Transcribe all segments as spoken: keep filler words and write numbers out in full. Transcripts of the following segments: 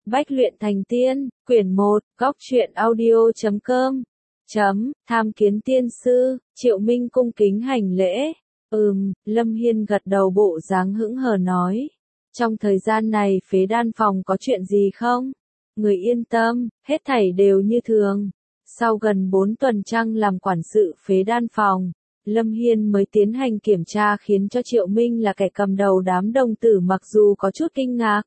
Bách luyện thành tiên, quyển một, góc truyện audio.com, chấm, tham kiến tiên sư, Triệu Minh cung kính hành lễ. Ừm, Lâm Hiên gật đầu bộ dáng hững hờ nói. Trong thời gian này phế đan phòng có chuyện gì không? Người yên tâm, hết thảy đều như thường. Sau gần bốn tuần trăng làm quản sự phế đan phòng, Lâm Hiên mới tiến hành kiểm tra khiến cho Triệu Minh là kẻ cầm đầu đám đồng tử mặc dù có chút kinh ngạc.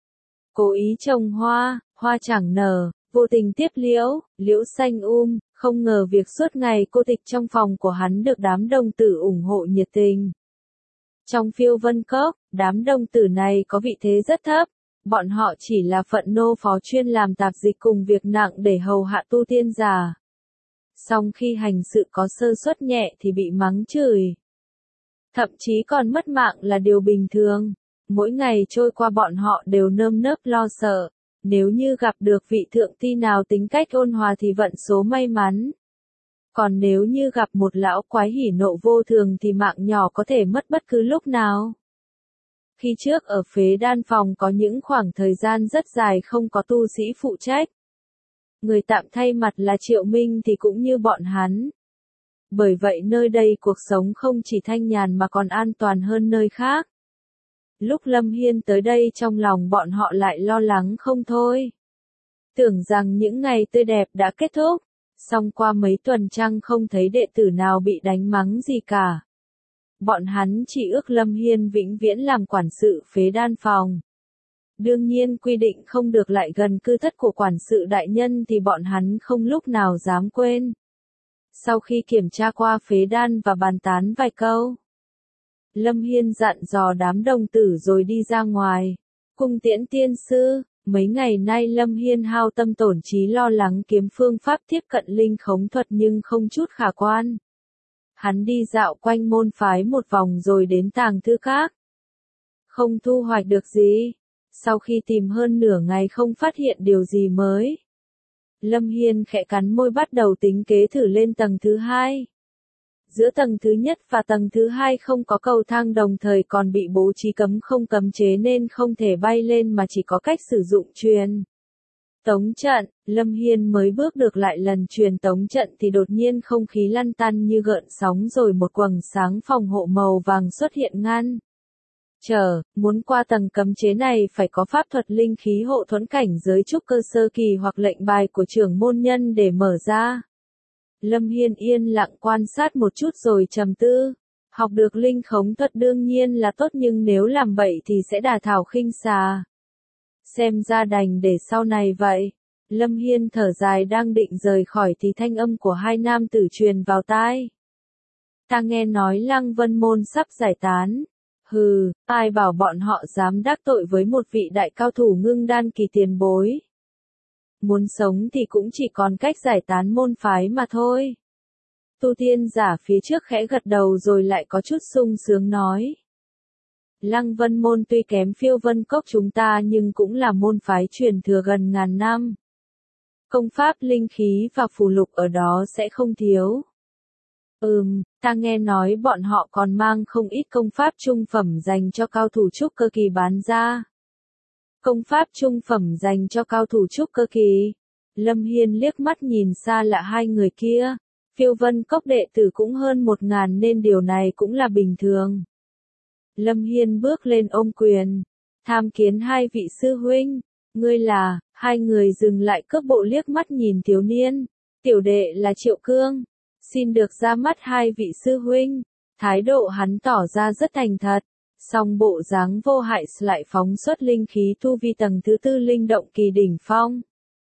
Cố ý trồng hoa, hoa chẳng nở, vô tình tiếp liễu, liễu xanh um, không ngờ việc suốt ngày cô tịch trong phòng của hắn được đám đồng tử ủng hộ nhiệt tình. Trong phiêu vân cốc, đám đồng tử này có vị thế rất thấp, bọn họ chỉ là phận nô phó chuyên làm tạp dịch cùng việc nặng để hầu hạ tu tiên giả. Song khi hành sự có sơ suất nhẹ thì bị mắng chửi. Thậm chí còn mất mạng là điều bình thường. Mỗi ngày trôi qua bọn họ đều nơm nớp lo sợ. Nếu như gặp được vị thượng ti nào tính cách ôn hòa thì vận số may mắn. Còn nếu như gặp một lão quái hỉ nộ vô thường thì mạng nhỏ có thể mất bất cứ lúc nào. Khi trước ở phế đan phòng có những khoảng thời gian rất dài không có tu sĩ phụ trách. Người tạm thay mặt là Triệu Minh thì cũng như bọn hắn. Bởi vậy nơi đây cuộc sống không chỉ thanh nhàn mà còn an toàn hơn nơi khác. Lúc Lâm Hiên tới đây trong lòng bọn họ lại lo lắng không thôi. Tưởng rằng những ngày tươi đẹp đã kết thúc, song qua mấy tuần trăng không thấy đệ tử nào bị đánh mắng gì cả. Bọn hắn chỉ ước Lâm Hiên vĩnh viễn làm quản sự phế đan phòng. Đương nhiên quy định không được lại gần cư thất của quản sự đại nhân thì bọn hắn không lúc nào dám quên. Sau khi kiểm tra qua phế đan và bàn tán vài câu, Lâm Hiên dặn dò đám đồng tử rồi đi ra ngoài. Cung tiễn tiên sư, mấy ngày nay Lâm Hiên hao tâm tổn trí lo lắng kiếm phương pháp tiếp cận linh khống thuật nhưng không chút khả quan. Hắn đi dạo quanh môn phái một vòng rồi đến tàng thư các. Không thu hoạch được gì. Sau khi tìm hơn nửa ngày không phát hiện điều gì mới, Lâm Hiên khẽ cắn môi bắt đầu tính kế thử lên tầng thứ hai. Giữa tầng thứ nhất và tầng thứ hai không có cầu thang đồng thời còn bị bố trí cấm không cấm chế nên không thể bay lên mà chỉ có cách sử dụng truyền tống trận. Lâm Hiên mới bước được lại lần truyền tống trận thì đột nhiên không khí lăn tăn như gợn sóng rồi một quầng sáng phòng hộ màu vàng xuất hiện ngăn. Chờ, muốn qua tầng cấm chế này phải có pháp thuật linh khí hộ thuẫn cảnh giới trúc cơ sơ kỳ hoặc lệnh bài của trưởng môn nhân để mở ra. Lâm Hiên yên lặng quan sát một chút rồi trầm tư. Học được linh khống thuật đương nhiên là tốt nhưng nếu làm bậy thì sẽ đả thảo khinh xà. Xem ra đành để sau này vậy. Lâm Hiên thở dài đang định rời khỏi thì thanh âm của hai nam tử truyền vào tai. Ta nghe nói Lăng Vân Môn sắp giải tán. Hừ, ai bảo bọn họ dám đắc tội với một vị đại cao thủ ngưng đan kỳ tiền bối. Muốn sống thì cũng chỉ còn cách giải tán môn phái mà thôi. Tu tiên giả phía trước khẽ gật đầu rồi lại có chút sung sướng nói. Lăng Vân Môn tuy kém phiêu vân cốc chúng ta nhưng cũng là môn phái truyền thừa gần ngàn năm. Công pháp linh khí và phù lục ở đó sẽ không thiếu. Ừm, ta nghe nói bọn họ còn mang không ít công pháp trung phẩm dành cho cao thủ trúc cơ kỳ bán ra. Công pháp trung phẩm dành cho cao thủ trúc cơ kỳ. Lâm Hiên liếc mắt nhìn xa lạ hai người kia. Phiêu vân cốc đệ tử cũng hơn một ngàn nên điều này cũng là bình thường. Lâm Hiên bước lên ôm quyền. Tham kiến hai vị sư huynh. Ngươi là, hai người dừng lại cước bộ liếc mắt nhìn thiếu niên. Tiểu đệ là Triệu Cương. Xin được ra mắt hai vị sư huynh. Thái độ hắn tỏ ra rất thành thật. Song bộ dáng vô hại lại phóng xuất linh khí tu vi tầng thứ tư linh động kỳ đỉnh phong.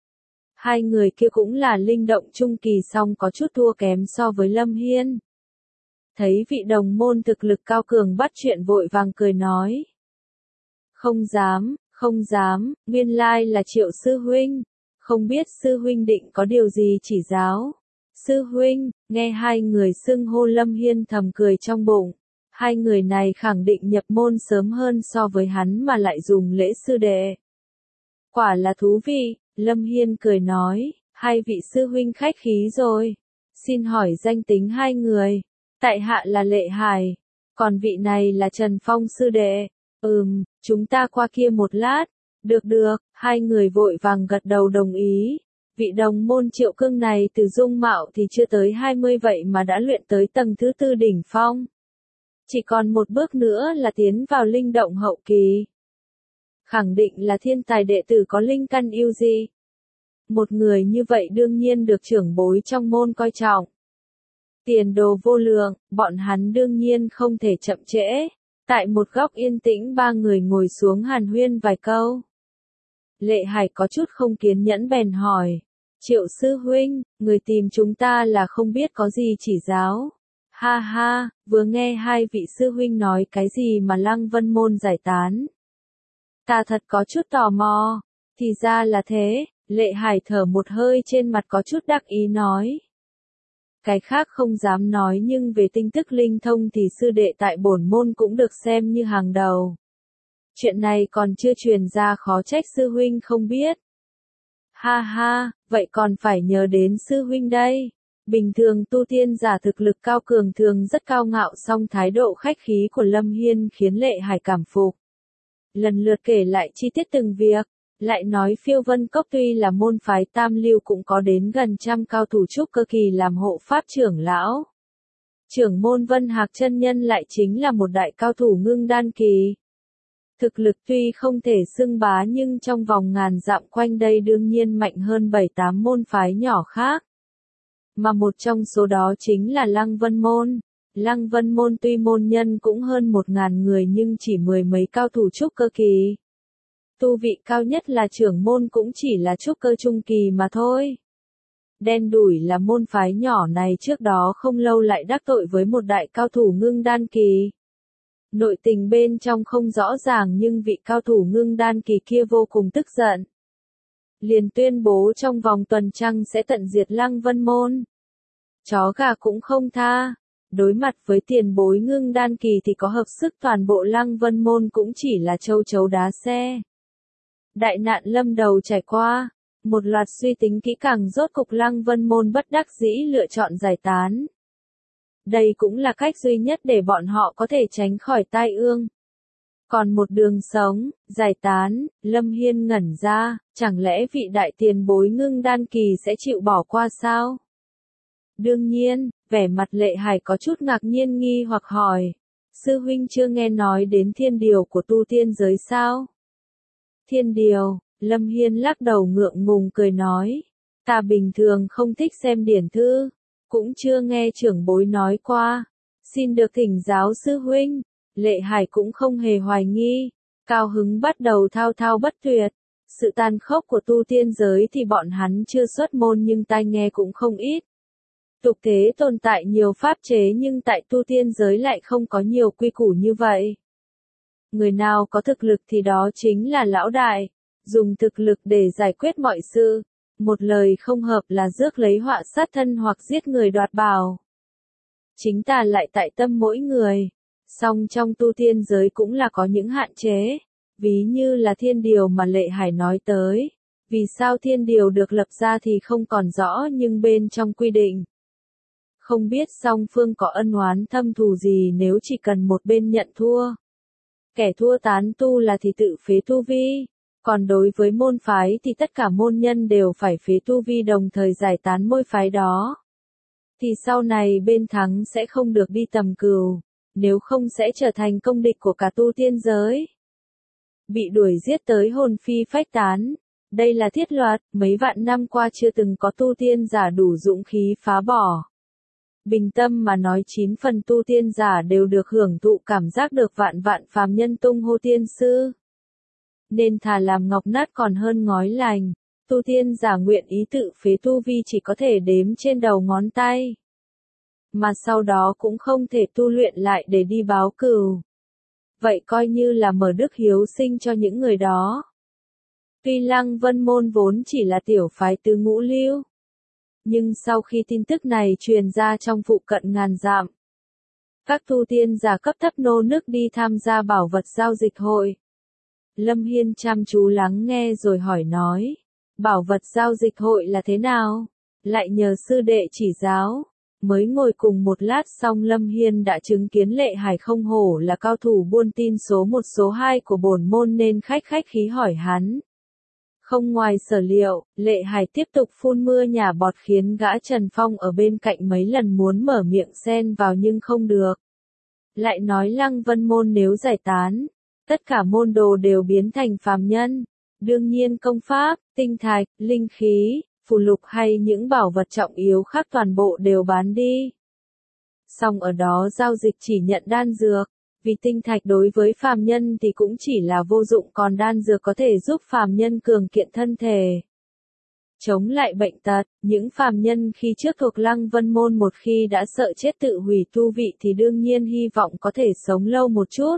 Hai người kia cũng là linh động trung kỳ song có chút thua kém so với Lâm Hiên. Thấy vị đồng môn thực lực cao cường bắt chuyện vội vàng cười nói. Không dám, không dám, nguyên lai là Triệu sư huynh. Không biết sư huynh định có điều gì chỉ giáo. Sư huynh, nghe hai người xưng hô Lâm Hiên thầm cười trong bụng. Hai người này khẳng định nhập môn sớm hơn so với hắn mà lại dùng lễ sư đệ. Quả là thú vị, Lâm Hiên cười nói, hai vị sư huynh khách khí rồi. Xin hỏi danh tính hai người. Tại hạ là Lệ Hải, còn vị này là Trần Phong sư đệ. Ừm, chúng ta qua kia một lát. Được được, hai người vội vàng gật đầu đồng ý. Vị đồng môn Triệu Cương này từ dung mạo thì chưa tới hai mươi vậy mà đã luyện tới tầng thứ tư đỉnh phong. Chỉ còn một bước nữa là tiến vào linh động hậu kỳ. Khẳng định là thiên tài đệ tử có linh căn yêu dị. Một người như vậy đương nhiên được trưởng bối trong môn coi trọng. Tiền đồ vô lượng, bọn hắn đương nhiên không thể chậm trễ. Tại một góc yên tĩnh ba người ngồi xuống hàn huyên vài câu. Lệ Hải có chút không kiên nhẫn bèn hỏi. Triệu sư huynh, người tìm chúng ta là không biết có gì chỉ giáo. Ha ha, vừa nghe hai vị sư huynh nói cái gì mà Lăng Vân Môn giải tán. Ta thật có chút tò mò. Thì ra là thế, Lệ Hải thở một hơi trên mặt có chút đắc ý nói. Cái khác không dám nói nhưng về tinh tức linh thông thì sư đệ tại bổn môn cũng được xem như hàng đầu. Chuyện này còn chưa truyền ra khó trách sư huynh không biết. Ha ha, vậy còn phải nhờ đến sư huynh đây. Bình thường tu tiên giả thực lực cao cường thường rất cao ngạo song thái độ khách khí của Lâm Hiên khiến Lệ Hải cảm phục. Lần lượt kể lại chi tiết từng việc, lại nói Phiêu Vân Cốc tuy là môn phái tam lưu cũng có đến gần trăm cao thủ trúc cơ kỳ làm hộ pháp trưởng lão. Trưởng môn Vân Hạc chân nhân lại chính là một đại cao thủ ngưng đan kỳ. Thực lực tuy không thể xưng bá nhưng trong vòng ngàn dặm quanh đây đương nhiên mạnh hơn bảy tám môn phái nhỏ khác. Mà một trong số đó chính là Lăng Vân Môn. Lăng Vân Môn tuy môn nhân cũng hơn một ngàn người nhưng chỉ mười mấy cao thủ trúc cơ kỳ. Tu vị cao nhất là trưởng môn cũng chỉ là trúc cơ trung kỳ mà thôi. Đen đủi là môn phái nhỏ này trước đó không lâu lại đắc tội với một đại cao thủ ngưng đan kỳ. Nội tình bên trong không rõ ràng nhưng vị cao thủ ngưng đan kỳ kia vô cùng tức giận. Liền tuyên bố trong vòng tuần trăng sẽ tận diệt Lăng Vân Môn. Chó gà cũng không tha. Đối mặt với tiền bối ngưng đan kỳ thì có hợp sức toàn bộ Lăng Vân Môn cũng chỉ là châu chấu đá xe. Đại nạn lâm đầu trải qua, một loạt suy tính kỹ càng rốt cục Lăng Vân Môn bất đắc dĩ lựa chọn giải tán. Đây cũng là cách duy nhất để bọn họ có thể tránh khỏi tai ương. Còn một đường sống, giải tán, Lâm Hiên ngẩn ra, chẳng lẽ vị đại tiền bối ngưng đan kỳ sẽ chịu bỏ qua sao? Đương nhiên, vẻ mặt Lệ Hải có chút ngạc nhiên nghi hoặc hỏi. Sư huynh chưa nghe nói đến thiên điều của tu tiên giới sao? Thiên điều, Lâm Hiên lắc đầu ngượng ngùng cười nói. Ta bình thường không thích xem điển thư, cũng chưa nghe trưởng bối nói qua. Xin được thỉnh giáo sư huynh. Lệ Hải cũng không hề hoài nghi, cao hứng bắt đầu thao thao bất tuyệt. Sự tàn khốc của tu tiên giới thì bọn hắn chưa xuất môn nhưng tai nghe cũng không ít. Tục thế tồn tại nhiều pháp chế nhưng tại tu tiên giới lại không có nhiều quy củ như vậy. Người nào có thực lực thì đó chính là lão đại, dùng thực lực để giải quyết mọi sự, một lời không hợp là rước lấy họa sát thân hoặc giết người đoạt bảo. Chính ta lại tại tâm mỗi người, song trong tu tiên giới cũng là có những hạn chế, ví như là thiên điều mà Lệ Hải nói tới. Vì sao thiên điều được lập ra thì không còn rõ nhưng bên trong quy định. Không biết song phương có ân oán thâm thù gì nếu chỉ cần một bên nhận thua. Kẻ thua tán tu là thì tự phế tu vi, còn đối với môn phái thì tất cả môn nhân đều phải phế tu vi đồng thời giải tán môn phái đó. Thì sau này bên thắng sẽ không được đi tầm cừu, nếu không sẽ trở thành công địch của cả tu tiên giới. Bị đuổi giết tới hồn phi phách tán. Đây là thiết luật, mấy vạn năm qua chưa từng có tu tiên giả đủ dũng khí phá bỏ. Bình tâm mà nói chín phần tu tiên giả đều được hưởng thụ cảm giác được vạn vạn phàm nhân tung hô tiên sư. Nên thà làm ngọc nát còn hơn ngói lành, tu tiên giả nguyện ý tự phế tu vi chỉ có thể đếm trên đầu ngón tay. Mà sau đó cũng không thể tu luyện lại để đi báo cừu. Vậy coi như là mở đức hiếu sinh cho những người đó. Tuy Lăng Vân Môn vốn chỉ là tiểu phái tứ ngũ lưu. Nhưng sau khi tin tức này truyền ra trong phụ cận ngàn dặm, các tu tiên giả cấp thấp nô nức đi tham gia bảo vật giao dịch hội. Lâm Hiên chăm chú lắng nghe rồi hỏi nói, bảo vật giao dịch hội là thế nào? Lại nhờ sư đệ chỉ giáo. Mới ngồi cùng một lát xong Lâm Hiên đã chứng kiến Lệ Hải không hổ là cao thủ buôn tin số một số hai của bổn môn nên khách khách khí hỏi hắn. Không ngoài sở liệu, Lệ Hải tiếp tục phun mưa nhả bọt khiến gã Trần Phong ở bên cạnh mấy lần muốn mở miệng xen vào nhưng không được. Lại nói Lăng Vân môn nếu giải tán, tất cả môn đồ đều biến thành phàm nhân. Đương nhiên công pháp, tinh thạch, linh khí, phù lục hay những bảo vật trọng yếu khác toàn bộ đều bán đi. Song ở đó giao dịch chỉ nhận đan dược, vì tinh thạch đối với phàm nhân thì cũng chỉ là vô dụng còn đan dược có thể giúp phàm nhân cường kiện thân thể. Chống lại bệnh tật, những phàm nhân khi trước thuộc Lăng Vân môn một khi đã sợ chết tự hủy tu vị thì đương nhiên hy vọng có thể sống lâu một chút.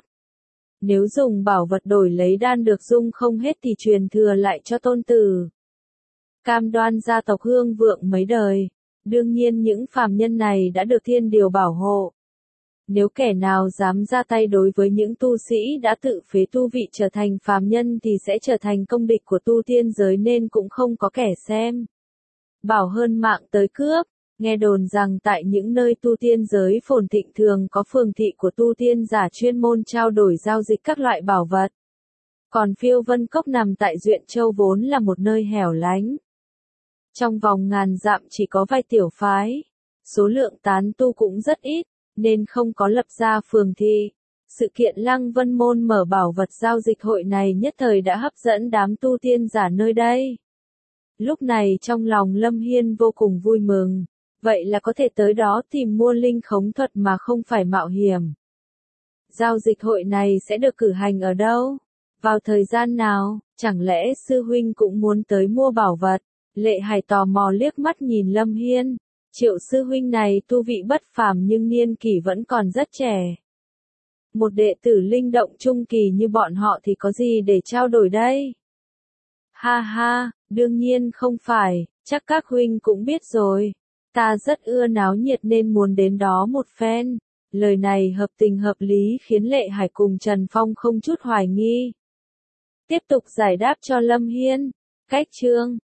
Nếu dùng bảo vật đổi lấy đan được dung không hết thì truyền thừa lại cho tôn tử. Cam đoan gia tộc hương vượng mấy đời. Đương nhiên những phàm nhân này đã được thiên điều bảo hộ. Nếu kẻ nào dám ra tay đối với những tu sĩ đã tự phế tu vị trở thành phàm nhân thì sẽ trở thành công địch của tu tiên giới nên cũng không có kẻ xem. Bảo hơn mạng tới cướp. Nghe đồn rằng tại những nơi tu tiên giới phồn thịnh thường có phường thị của tu tiên giả chuyên môn trao đổi giao dịch các loại bảo vật. Còn Phiêu Vân Cốc nằm tại Duyện Châu vốn là một nơi hẻo lánh. Trong vòng ngàn dặm chỉ có vài tiểu phái. Số lượng tán tu cũng rất ít, nên không có lập ra phường thị. Sự kiện Lăng Vân môn mở bảo vật giao dịch hội này nhất thời đã hấp dẫn đám tu tiên giả nơi đây. Lúc này trong lòng Lâm Hiên vô cùng vui mừng. Vậy là có thể tới đó tìm mua linh khống thuật mà không phải mạo hiểm. Giao dịch hội này sẽ được cử hành ở đâu? Vào thời gian nào? Chẳng lẽ sư huynh cũng muốn tới mua bảo vật? Lệ Hải tò mò liếc mắt nhìn Lâm Hiên. Triệu sư huynh này tu vị bất phàm nhưng niên kỷ vẫn còn rất trẻ. Một đệ tử linh động trung kỳ như bọn họ thì có gì để trao đổi đây? Ha ha, đương nhiên không phải, chắc các huynh cũng biết rồi. Ta rất ưa náo nhiệt nên muốn đến đó một phen. Lời này hợp tình hợp lý khiến Lệ Hải cùng Trần Phong không chút hoài nghi. Tiếp tục giải đáp cho Lâm Hiên. Cách chương